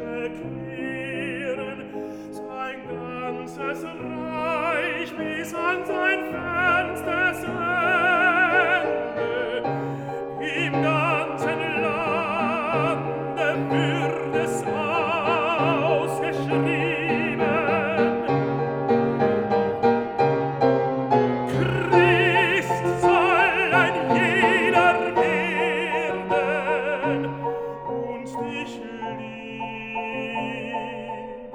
bekehren, sein ganzes Reich bis an sein fernstes Ende. Im ganzen Lande wird es ausgeschrieben: Christ soll ein jeder werden und dich lieben.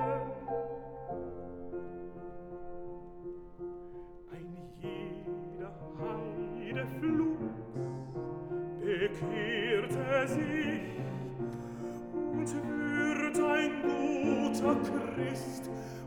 Ein jeder Heidefluss bekehrte sich und wird ein guter Christ